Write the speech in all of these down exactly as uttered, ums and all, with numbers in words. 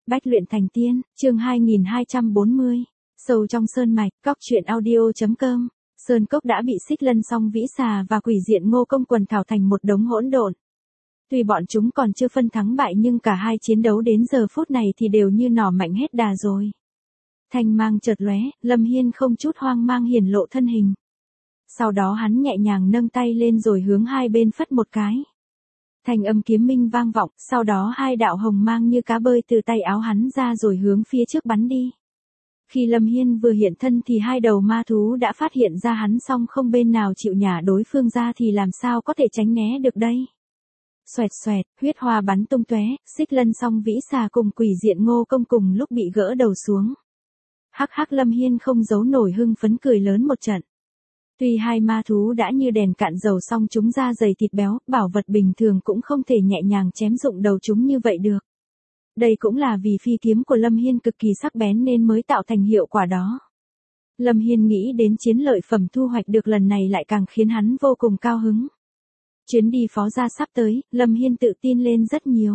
Bách luyện thành tiên, chương hai nghìn hai trăm bốn mươi. Sâu trong sơn mạch, cóc truyện audio chấm com. Sơn cốc đã bị Xích Lân Song Vĩ Xà và Quỷ Diện Ngô Công quần thảo thành một đống hỗn độn. Tuy bọn chúng còn chưa phân thắng bại nhưng cả hai chiến đấu đến giờ phút này thì đều như nỏ mạnh hết đà rồi. Thanh mang chợt lóe, Lâm Hiên không chút hoang mang hiển lộ thân hình. Sau đó hắn nhẹ nhàng nâng tay lên rồi hướng hai bên phất một cái. Thanh âm kiếm minh vang vọng, sau đó hai đạo hồng mang như cá bơi từ tay áo hắn ra rồi hướng phía trước bắn đi. Khi Lâm Hiên vừa hiện thân thì hai đầu ma thú đã phát hiện ra hắn, xong không bên nào chịu nhả đối phương ra thì làm sao có thể tránh né được đây. Xoẹt xoẹt, huyết hoa bắn tung tóe, Xích Lân Song Vĩ Xà cùng Quỷ Diện Ngô Công cùng lúc bị gỡ đầu xuống. Hắc hắc, Lâm Hiên không giấu nổi hưng phấn cười lớn một trận. Tuy hai ma thú đã như đèn cạn dầu song chúng da dày thịt béo, bảo vật bình thường cũng không thể nhẹ nhàng chém rụng đầu chúng như vậy được. Đây cũng là vì phi kiếm của Lâm Hiên cực kỳ sắc bén nên mới tạo thành hiệu quả đó. Lâm Hiên nghĩ đến chiến lợi phẩm thu hoạch được lần này lại càng khiến hắn vô cùng cao hứng. Chuyến đi phó gia sắp tới, Lâm Hiên tự tin lên rất nhiều.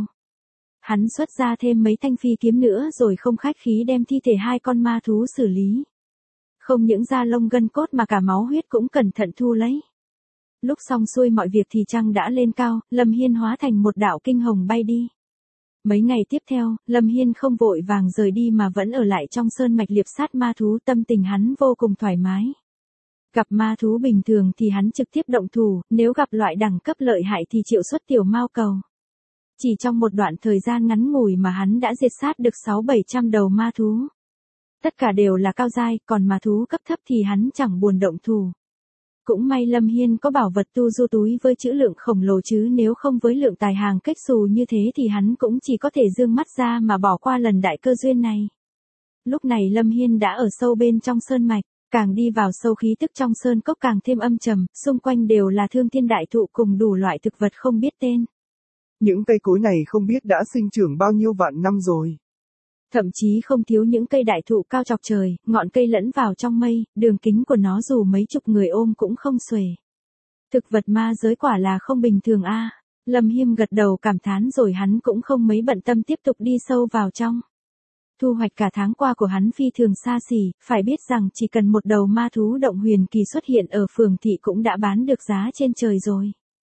Hắn xuất ra thêm mấy thanh phi kiếm nữa rồi không khách khí đem thi thể hai con ma thú xử lý. Không những da lông gân cốt mà cả máu huyết cũng cẩn thận thu lấy. Lúc xong xuôi mọi việc thì trăng đã lên cao, Lâm Hiên hóa thành một đạo kinh hồng bay đi. Mấy ngày tiếp theo, Lâm Hiên không vội vàng rời đi mà vẫn ở lại trong sơn mạch liệp sát ma thú, tâm tình hắn vô cùng thoải mái. Gặp ma thú bình thường thì hắn trực tiếp động thủ, nếu gặp loại đẳng cấp lợi hại thì triệu xuất tiểu mao cầu. Chỉ trong một đoạn thời gian ngắn ngủi mà hắn đã diệt sát được sáu bảy trăm đầu ma thú. Tất cả đều là cao giai, còn ma thú cấp thấp thì hắn chẳng buồn động thủ. Cũng may Lâm Hiên có bảo vật tu du túi với trữ lượng khổng lồ, chứ nếu không với lượng tài hàng cách xù như thế thì hắn cũng chỉ có thể dương mắt ra mà bỏ qua lần đại cơ duyên này. Lúc này Lâm Hiên đã ở sâu bên trong sơn mạch, càng đi vào sâu khí tức trong sơn cốc càng thêm âm trầm, xung quanh đều là thương thiên đại thụ cùng đủ loại thực vật không biết tên. Những cây cối này không biết đã sinh trưởng bao nhiêu vạn năm rồi. Thậm chí không thiếu những cây đại thụ cao chọc trời, ngọn cây lẫn vào trong mây, đường kính của nó dù mấy chục người ôm cũng không xuể. Thực vật ma giới quả là không bình thường a. À. Lâm Hiên gật đầu cảm thán rồi hắn cũng không mấy bận tâm tiếp tục đi sâu vào trong. Thu hoạch cả tháng qua của hắn phi thường xa xỉ, phải biết rằng chỉ cần một đầu ma thú động huyền kỳ xuất hiện ở phường thị cũng đã bán được giá trên trời rồi.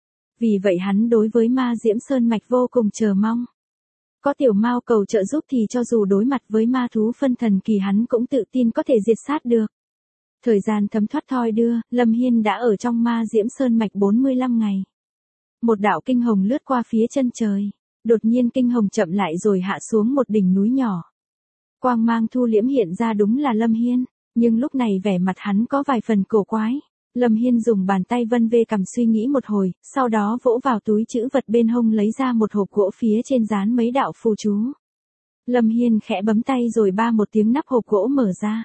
Vì vậy hắn đối với ma diễm sơn mạch vô cùng chờ mong. Có tiểu mao cầu trợ giúp thì cho dù đối mặt với ma thú phân thần kỳ hắn cũng tự tin có thể diệt sát được. Thời gian thấm thoát thoi đưa, Lâm Hiên đã ở trong ma diễm sơn mạch bốn mươi lăm ngày. Một đạo kinh hồng lướt qua phía chân trời. Đột nhiên kinh hồng chậm lại rồi hạ xuống một đỉnh núi nhỏ. Quang mang thu liễm hiện ra đúng là Lâm Hiên, nhưng lúc này vẻ mặt hắn có vài phần cổ quái. Lâm Hiên dùng bàn tay vân vê cằm suy nghĩ một hồi, sau đó vỗ vào túi trữ vật bên hông lấy ra một hộp gỗ, phía trên dán mấy đạo phù chú. Lâm Hiên khẽ bấm tay rồi ba một tiếng nắp hộp gỗ mở ra.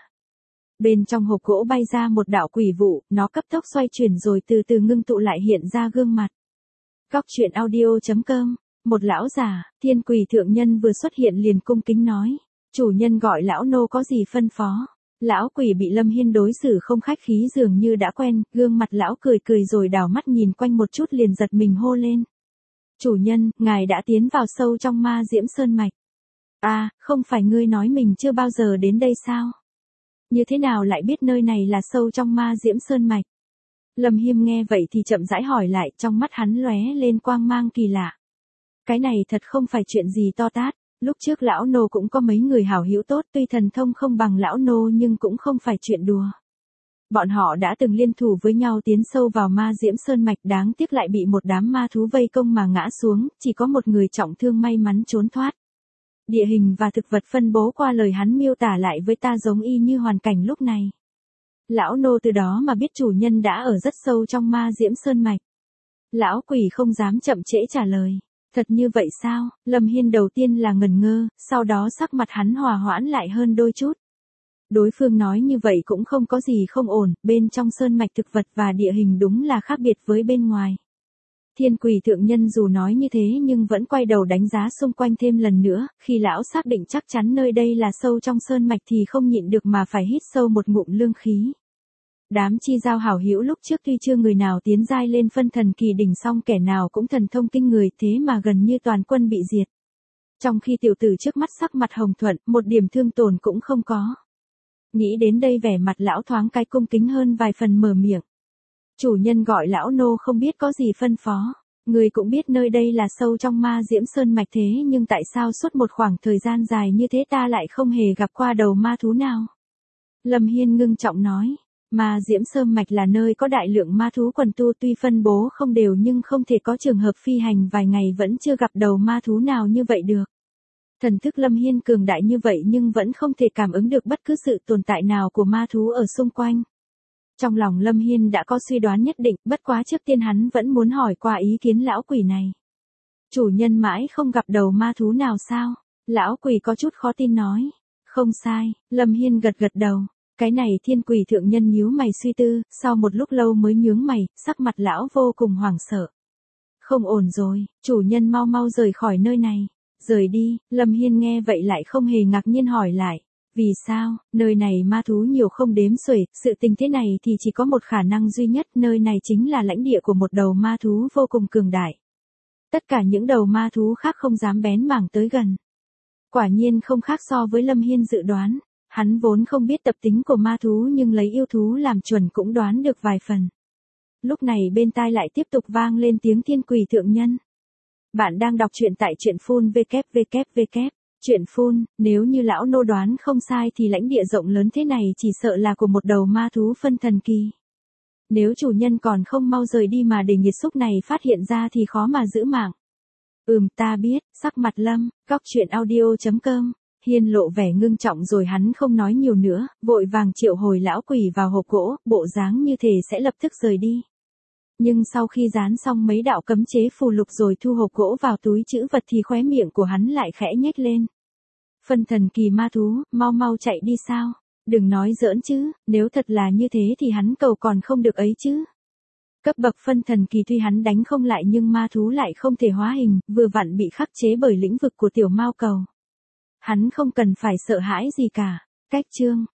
Bên trong hộp gỗ bay ra một đạo quỷ vụ, nó cấp tốc xoay chuyển rồi từ từ ngưng tụ lại hiện ra gương mặt. Cóc truyện audio chấm com. Một lão già, thiên quỷ thượng nhân vừa xuất hiện liền cung kính nói. Chủ nhân gọi lão nô có gì phân phó. Lão quỷ bị Lâm Hiên đối xử không khách khí dường như đã quen, gương mặt lão cười cười rồi đảo mắt nhìn quanh một chút liền giật mình hô lên. Chủ nhân, ngài đã tiến vào sâu trong ma diễm sơn mạch. À, không phải ngươi nói mình chưa bao giờ đến đây sao? Như thế nào lại biết nơi này là sâu trong ma diễm sơn mạch? Lâm Hiên nghe vậy thì chậm rãi hỏi lại, trong mắt hắn lóe lên quang mang kỳ lạ. Cái này thật không phải chuyện gì to tát. Lúc trước lão nô cũng có mấy người hảo hữu tốt, tuy thần thông không bằng lão nô nhưng cũng không phải chuyện đùa. Bọn họ đã từng liên thủ với nhau tiến sâu vào ma diễm sơn mạch, đáng tiếc lại bị một đám ma thú vây công mà ngã xuống, chỉ có một người trọng thương may mắn trốn thoát. Địa hình và thực vật phân bố qua lời hắn miêu tả lại với ta giống y như hoàn cảnh lúc này. Lão nô từ đó mà biết chủ nhân đã ở rất sâu trong ma diễm sơn mạch. Lão quỷ không dám chậm trễ trả lời. Thật như vậy sao? Lâm Hiên đầu tiên là ngẩn ngơ, sau đó sắc mặt hắn hòa hoãn lại hơn đôi chút. Đối phương nói như vậy cũng không có gì không ổn, bên trong sơn mạch thực vật và địa hình đúng là khác biệt với bên ngoài. Thiên quỷ thượng nhân dù nói như thế nhưng vẫn quay đầu đánh giá xung quanh thêm lần nữa, khi lão xác định chắc chắn nơi đây là sâu trong sơn mạch thì không nhịn được mà phải hít sâu một ngụm lương khí. Đám chi giao hảo hữu lúc trước tuy chưa người nào tiến giai lên phân thần kỳ đỉnh, song kẻ nào cũng thần thông kinh người, thế mà gần như toàn quân bị diệt. Trong khi tiểu tử trước mắt sắc mặt hồng thuận, một điểm thương tổn cũng không có. Nghĩ đến đây vẻ mặt lão thoáng cái cung kính hơn vài phần mở miệng. Chủ nhân gọi lão nô không biết có gì phân phó. Người cũng biết nơi đây là sâu trong ma diễm sơn mạch thế nhưng tại sao suốt một khoảng thời gian dài như thế ta lại không hề gặp qua đầu ma thú nào? Lâm Hiên ngưng trọng nói. Ma diễm sơn mạch là nơi có đại lượng ma thú quần tu tuy phân bố không đều nhưng không thể có trường hợp phi hành vài ngày vẫn chưa gặp đầu ma thú nào như vậy được. Thần thức Lâm Hiên cường đại như vậy nhưng vẫn không thể cảm ứng được bất cứ sự tồn tại nào của ma thú ở xung quanh. Trong lòng Lâm Hiên đã có suy đoán nhất định, bất quá trước tiên hắn vẫn muốn hỏi qua ý kiến lão quỷ này. Chủ nhân mãi không gặp đầu ma thú nào sao? Lão quỷ có chút khó tin nói. Không sai, Lâm Hiên gật gật đầu. Cái này thiên quỷ thượng nhân nhíu mày suy tư, sau một lúc lâu mới nhướng mày, sắc mặt lão vô cùng hoảng sợ. Không ổn rồi, chủ nhân mau mau rời khỏi nơi này. Rời đi, Lâm Hiên nghe vậy lại không hề ngạc nhiên hỏi lại. Vì sao, nơi này ma thú nhiều không đếm xuể, sự tình thế này thì chỉ có một khả năng duy nhất, nơi này chính là lãnh địa của một đầu ma thú vô cùng cường đại. Tất cả những đầu ma thú khác không dám bén mảng tới gần. Quả nhiên không khác so với Lâm Hiên dự đoán, hắn vốn không biết tập tính của ma thú nhưng lấy yêu thú làm chuẩn cũng đoán được vài phần. Lúc này bên tai lại tiếp tục vang lên tiếng thiên quỷ thượng nhân. Bạn đang đọc truyện tại truyện phun vê kép vê kép vê kép. Chuyện phun, nếu như lão nô đoán không sai thì lãnh địa rộng lớn thế này chỉ sợ là của một đầu ma thú phân thần kỳ. Nếu chủ nhân còn không mau rời đi mà để nghiệt xúc này phát hiện ra thì khó mà giữ mạng. Ừm ta biết, sắc mặt Lâm, góc truyện audio chấm com, Hiên lộ vẻ ngưng trọng rồi hắn không nói nhiều nữa, vội vàng triệu hồi lão quỷ vào hộp gỗ, bộ dáng như thể sẽ lập tức rời đi. Nhưng sau khi dán xong mấy đạo cấm chế phù lục rồi thu hộp gỗ vào túi trữ vật thì khóe miệng của hắn lại khẽ nhếch lên. Phân thần kỳ ma thú, mau mau chạy đi sao? Đừng nói giỡn chứ, nếu thật là như thế thì hắn cầu còn không được ấy chứ. Cấp bậc phân thần kỳ tuy hắn đánh không lại nhưng ma thú lại không thể hóa hình, vừa vặn bị khắc chế bởi lĩnh vực của tiểu mao cầu. Hắn không cần phải sợ hãi gì cả. Cách chương